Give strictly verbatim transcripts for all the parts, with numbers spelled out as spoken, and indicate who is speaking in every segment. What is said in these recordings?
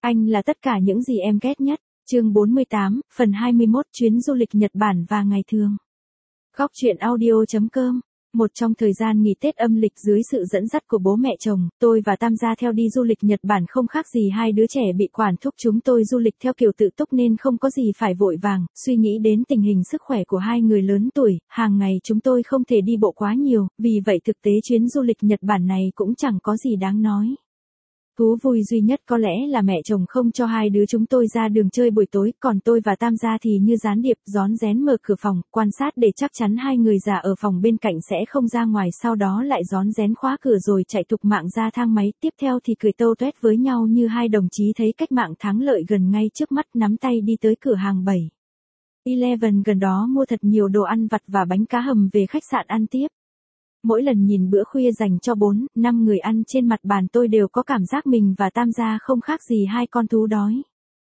Speaker 1: Anh là tất cả những gì em ghét nhất. Chương bốn mươi tám, phần hai mươi mốt, chuyến du lịch Nhật Bản và ngày thường. Góc truyện audio chấm com. Một trong thời gian nghỉ Tết âm lịch dưới sự dẫn dắt của bố mẹ chồng, tôi và Tam gia theo đi du lịch Nhật Bản không khác gì hai đứa trẻ bị quản thúc. Chúng tôi du lịch theo kiểu tự túc nên không có gì phải vội vàng, suy nghĩ đến tình hình sức khỏe của hai người lớn tuổi, hàng ngày chúng tôi không thể đi bộ quá nhiều, vì vậy thực tế chuyến du lịch Nhật Bản này cũng chẳng có gì đáng nói. Thú vui duy nhất có lẽ là mẹ chồng không cho hai đứa chúng tôi ra đường chơi buổi tối, còn tôi và Tam gia thì như gián điệp rón rén mở cửa phòng, quan sát để chắc chắn hai người già ở phòng bên cạnh sẽ không ra ngoài, sau đó lại rón rén khóa cửa rồi chạy thục mạng ra thang máy, tiếp theo thì cười tâu tuét với nhau như hai đồng chí thấy cách mạng thắng lợi gần ngay trước mắt, nắm tay đi tới cửa hàng bảy Eleven gần đó mua thật nhiều đồ ăn vặt và bánh cá hầm về khách sạn ăn tiếp. Mỗi lần nhìn bữa khuya dành cho bốn, năm người ăn trên mặt bàn tôi đều có cảm giác mình và Tam gia không khác gì hai con thú đói.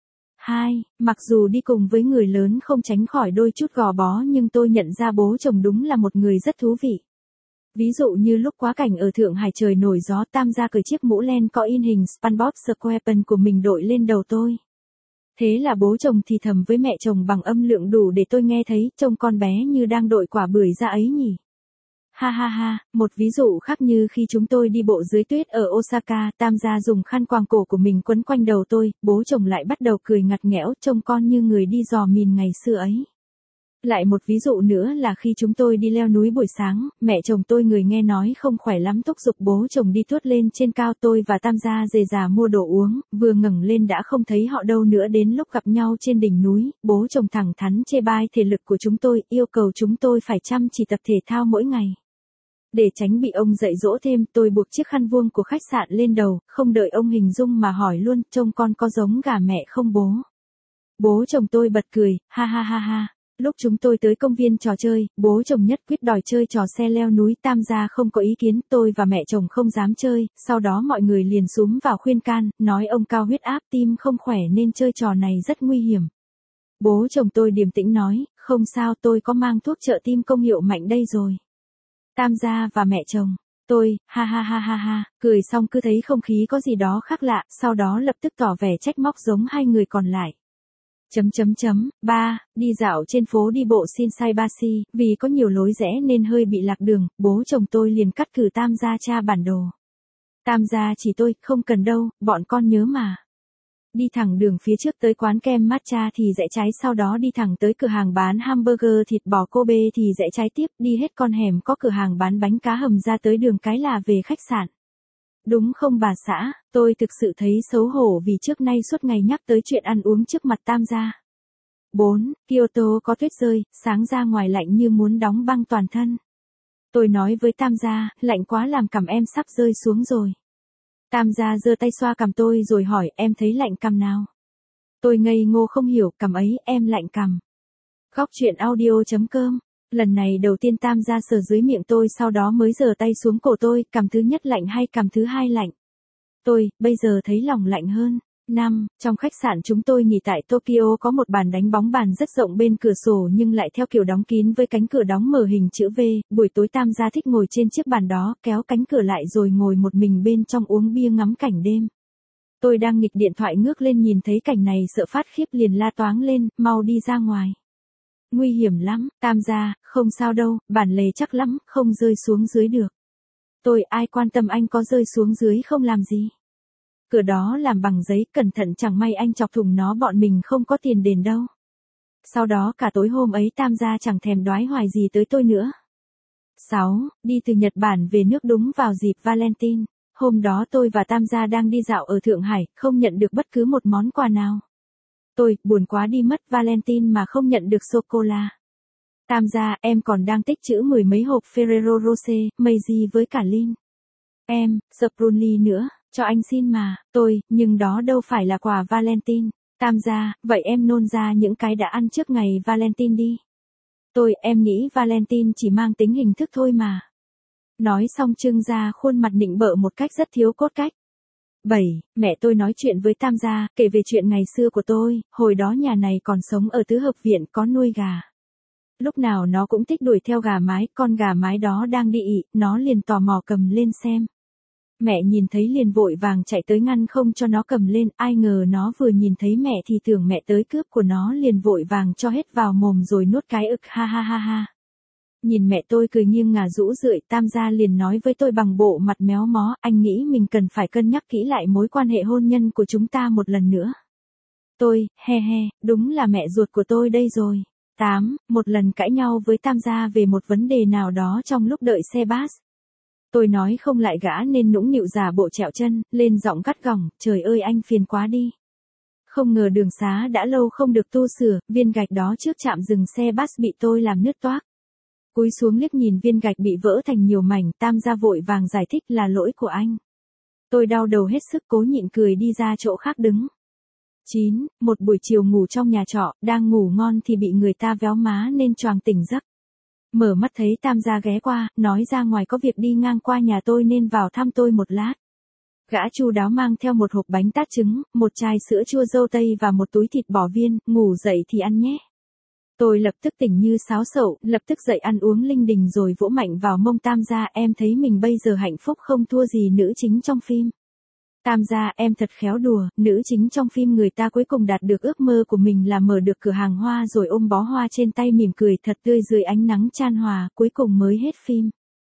Speaker 1: Hai, mặc dù đi cùng với người lớn không tránh khỏi đôi chút gò bó nhưng tôi nhận ra bố chồng đúng là một người rất thú vị. Ví dụ như lúc quá cảnh ở Thượng Hải trời nổi gió, Tam gia cởi chiếc mũ len có in hình SpongeBob SquarePants của mình đội lên đầu tôi. Thế là bố chồng thì thầm với mẹ chồng bằng âm lượng đủ để tôi nghe thấy, trông con bé như đang đội quả bưởi ra ấy nhỉ. Ha ha ha, một ví dụ khác như khi chúng tôi đi bộ dưới tuyết ở Osaka, Tam gia dùng khăn quàng cổ của mình quấn quanh đầu tôi, bố chồng lại bắt đầu cười ngặt nghẽo, trông con như người đi dò mìn ngày xưa ấy. Lại một ví dụ nữa là khi chúng tôi đi leo núi buổi sáng, mẹ chồng tôi người nghe nói không khỏe lắm thúc giục bố chồng đi tuốt lên trên cao, tôi và Tam gia dề dà mua đồ uống, vừa ngẩng lên đã không thấy họ đâu nữa. Đến lúc gặp nhau trên đỉnh núi, bố chồng thẳng thắn chê bai thể lực của chúng tôi, yêu cầu chúng tôi phải chăm chỉ tập thể thao mỗi ngày. Để tránh bị ông dạy dỗ thêm, tôi buộc chiếc khăn vuông của khách sạn lên đầu, không đợi ông hình dung mà hỏi luôn, trông con có giống gà mẹ không bố? Bố chồng tôi bật cười, ha ha ha ha. Lúc chúng tôi tới công viên trò chơi, bố chồng nhất quyết đòi chơi trò xe leo núi, Tam gia không có ý kiến, tôi và mẹ chồng không dám chơi, sau đó mọi người liền xúm vào khuyên can, nói ông cao huyết áp, tim không khỏe nên chơi trò này rất nguy hiểm. Bố chồng tôi điềm tĩnh nói, không sao, tôi có mang thuốc trợ tim công hiệu mạnh đây rồi. Tam gia và mẹ chồng, tôi, ha ha ha ha ha, cười xong cứ thấy không khí có gì đó khác lạ, sau đó lập tức tỏ vẻ trách móc giống hai người còn lại. Chấm chấm chấm, ba, đi dạo trên phố đi bộ Shinsaibashi, vì có nhiều lối rẽ nên hơi bị lạc đường, bố chồng tôi liền cắt cử Tam gia tra bản đồ. Tam gia chỉ tôi, không cần đâu, bọn con nhớ mà. Đi thẳng đường phía trước tới quán kem matcha thì rẽ trái, sau đó đi thẳng tới cửa hàng bán hamburger thịt bò Kobe thì rẽ trái tiếp, đi hết con hẻm có cửa hàng bán bánh cá hầm ra tới đường cái là về khách sạn. Đúng không bà xã, tôi thực sự thấy xấu hổ vì trước nay suốt ngày nhắc tới chuyện ăn uống trước mặt Tam gia. bốn. Kyoto có tuyết rơi, sáng ra ngoài lạnh như muốn đóng băng toàn thân. Tôi nói với Tam gia, lạnh quá làm cằm em sắp rơi xuống rồi. Tam gia giơ tay xoa cằm tôi rồi hỏi, em thấy lạnh cằm nào? Tôi ngây ngô không hiểu, cằm ấy, em lạnh cằm. Góc truyện audio chấm com. Lần này đầu tiên Tam gia sờ dưới miệng tôi, sau đó mới giơ tay xuống cổ tôi, cằm thứ nhất lạnh hay cằm thứ hai lạnh? Tôi, bây giờ thấy lòng lạnh hơn. năm. Trong khách sạn chúng tôi nghỉ tại Tokyo có một bàn đánh bóng bàn rất rộng bên cửa sổ nhưng lại theo kiểu đóng kín với cánh cửa đóng mở hình chữ V, buổi tối Tam gia thích ngồi trên chiếc bàn đó, kéo cánh cửa lại rồi ngồi một mình bên trong uống bia ngắm cảnh đêm. Tôi đang nghịch điện thoại ngước lên nhìn thấy cảnh này sợ phát khiếp liền la toáng lên, mau đi ra ngoài. Nguy hiểm lắm, Tam gia, không sao đâu, bản lề chắc lắm, không rơi xuống dưới được. Tôi, ai quan tâm anh có rơi xuống dưới không làm gì. Cửa đó làm bằng giấy, cẩn thận chẳng may anh chọc thủng nó, bọn mình không có tiền đền đâu. Sau đó cả tối hôm ấy Tam gia chẳng thèm đoái hoài gì tới tôi nữa. sáu. Đi từ Nhật Bản về nước đúng vào dịp Valentine. Hôm đó tôi và Tam gia đang đi dạo ở Thượng Hải, không nhận được bất cứ một món quà nào. Tôi, buồn quá đi mất, Valentine mà không nhận được sô-cô-la. Tam gia, em còn đang tích trữ mười mấy hộp Ferrero Rocher, Meiji với cả Lin. Em, Sprunly nữa, cho anh xin mà. Tôi, nhưng đó đâu phải là quà Valentine. Tam gia, vậy em nôn ra những cái đã ăn trước ngày Valentine đi. Tôi, em nghĩ Valentine chỉ mang tính hình thức thôi mà. Nói xong trưng ra khuôn mặt nịnh bợ một cách rất thiếu cốt cách. bảy. Mẹ tôi nói chuyện với Tam gia, kể về chuyện ngày xưa của tôi, hồi đó nhà này còn sống ở tứ hợp viện, có nuôi gà. Lúc nào nó cũng thích đuổi theo gà mái, con gà mái đó đang đi ị, nó liền tò mò cầm lên xem. Mẹ nhìn thấy liền vội vàng chạy tới ngăn không cho nó cầm lên, ai ngờ nó vừa nhìn thấy mẹ thì tưởng mẹ tới cướp của nó liền vội vàng cho hết vào mồm rồi nuốt cái ực ha ha ha ha. Nhìn mẹ tôi cười nghiêng ngả rũ rượi, Tam gia liền nói với tôi bằng bộ mặt méo mó, anh nghĩ mình cần phải cân nhắc kỹ lại mối quan hệ hôn nhân của chúng ta một lần nữa. Tôi, he he, đúng là mẹ ruột của tôi đây rồi. tám. Một lần cãi nhau với Tam gia về một vấn đề nào đó trong lúc đợi xe bus. Tôi nói không lại gã nên nũng nịu giả bộ trẹo chân, lên giọng gắt gỏng, trời ơi anh phiền quá đi. Không ngờ đường xá đã lâu không được tu sửa, viên gạch đó trước trạm dừng xe bus bị tôi làm nứt toác. Cúi xuống liếc nhìn viên gạch bị vỡ thành nhiều mảnh, Tam gia vội vàng giải thích là lỗi của anh. Tôi đau đầu hết sức cố nhịn cười đi ra chỗ khác đứng. chín. Một buổi chiều ngủ trong nhà trọ, đang ngủ ngon thì bị người ta véo má nên choàng tỉnh giấc. Mở mắt thấy Tam gia ghé qua, nói ra ngoài có việc đi ngang qua nhà tôi nên vào thăm tôi một lát. Gã chu đáo mang theo một hộp bánh tát trứng, một chai sữa chua dâu tây và một túi thịt bò viên, ngủ dậy thì ăn nhé. Tôi lập tức tỉnh như sáo sậu, lập tức dậy ăn uống linh đình rồi vỗ mạnh vào mông Tam gia, em thấy mình bây giờ hạnh phúc không thua gì nữ chính trong phim. Tam gia, em thật khéo đùa, nữ chính trong phim người ta cuối cùng đạt được ước mơ của mình là mở được cửa hàng hoa rồi ôm bó hoa trên tay mỉm cười thật tươi dưới ánh nắng chan hòa, cuối cùng mới hết phim.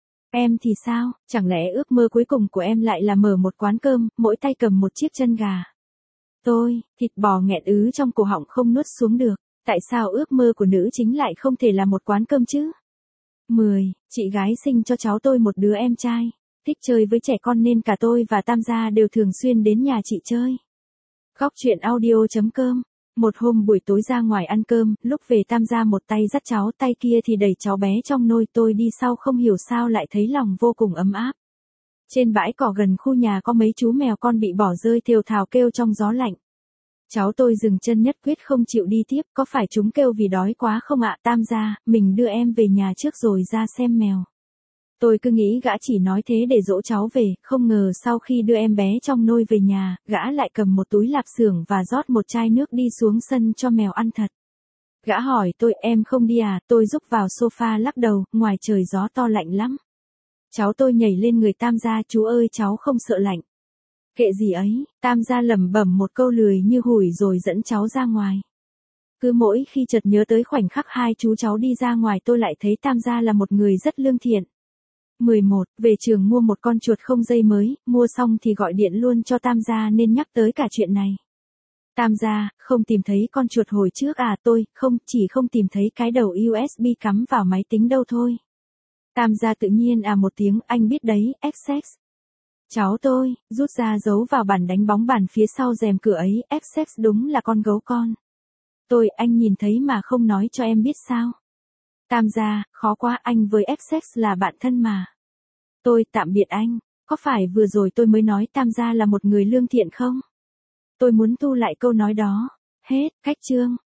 Speaker 1: Em thì sao, chẳng lẽ ước mơ cuối cùng của em lại là mở một quán cơm, mỗi tay cầm một chiếc chân gà. Tôi, thịt bò nghẹn ứ trong cổ họng không nuốt xuống được, tại sao ước mơ của nữ chính lại không thể là một quán cơm chứ? mười. Chị gái sinh cho cháu tôi một đứa em trai. Thích chơi với trẻ con nên cả tôi và Tam gia đều thường xuyên đến nhà chị chơi. Góc truyện audio.com. Một hôm buổi tối ra ngoài ăn cơm, lúc về Tam gia một tay dắt cháu, tay kia thì đẩy cháu bé trong nôi, tôi đi sau không hiểu sao lại thấy lòng vô cùng ấm áp. Trên bãi cỏ gần khu nhà có mấy chú mèo con bị bỏ rơi thều thào kêu trong gió lạnh. Cháu tôi dừng chân nhất quyết không chịu đi tiếp, có phải chúng kêu vì đói quá không ạ? Tam gia, mình đưa em về nhà trước rồi ra xem mèo. Tôi cứ nghĩ gã chỉ nói thế để dỗ cháu về, không ngờ sau khi đưa em bé trong nôi về nhà, gã lại cầm một túi lạp xưởng và rót một chai nước đi xuống sân cho mèo ăn thật. Gã hỏi tôi, em không đi à? Tôi rúc vào sofa lắc đầu, ngoài trời gió to lạnh lắm. Cháu tôi nhảy lên người Tam gia, chú ơi cháu không sợ lạnh. Kệ gì ấy, Tam gia lẩm bẩm một câu lười như hủi rồi dẫn cháu ra ngoài. Cứ mỗi khi chợt nhớ tới khoảnh khắc hai chú cháu đi ra ngoài tôi lại thấy Tam gia là một người rất lương thiện. mười một. Về trường mua một con chuột không dây mới, mua xong thì gọi điện luôn cho Tam gia nên nhắc tới cả chuyện này. Tam gia, không tìm thấy con chuột hồi trước à? Tôi, không, chỉ không tìm thấy cái đầu u ét bê cắm vào máy tính đâu thôi. Tam gia tự nhiên à một tiếng, anh biết đấy, ích ích. Cháu tôi, rút ra giấu vào bàn đánh bóng bàn phía sau rèm cửa ấy, ích ích đúng là con gấu con. Tôi, anh nhìn thấy mà không nói cho em biết sao? Tam gia, khó quá, anh với ích ích là bạn thân mà. Tôi, tạm biệt anh, có phải vừa rồi tôi mới nói Tam gia là một người lương thiện không? Tôi muốn tu lại câu nói đó. Hết, cách chương.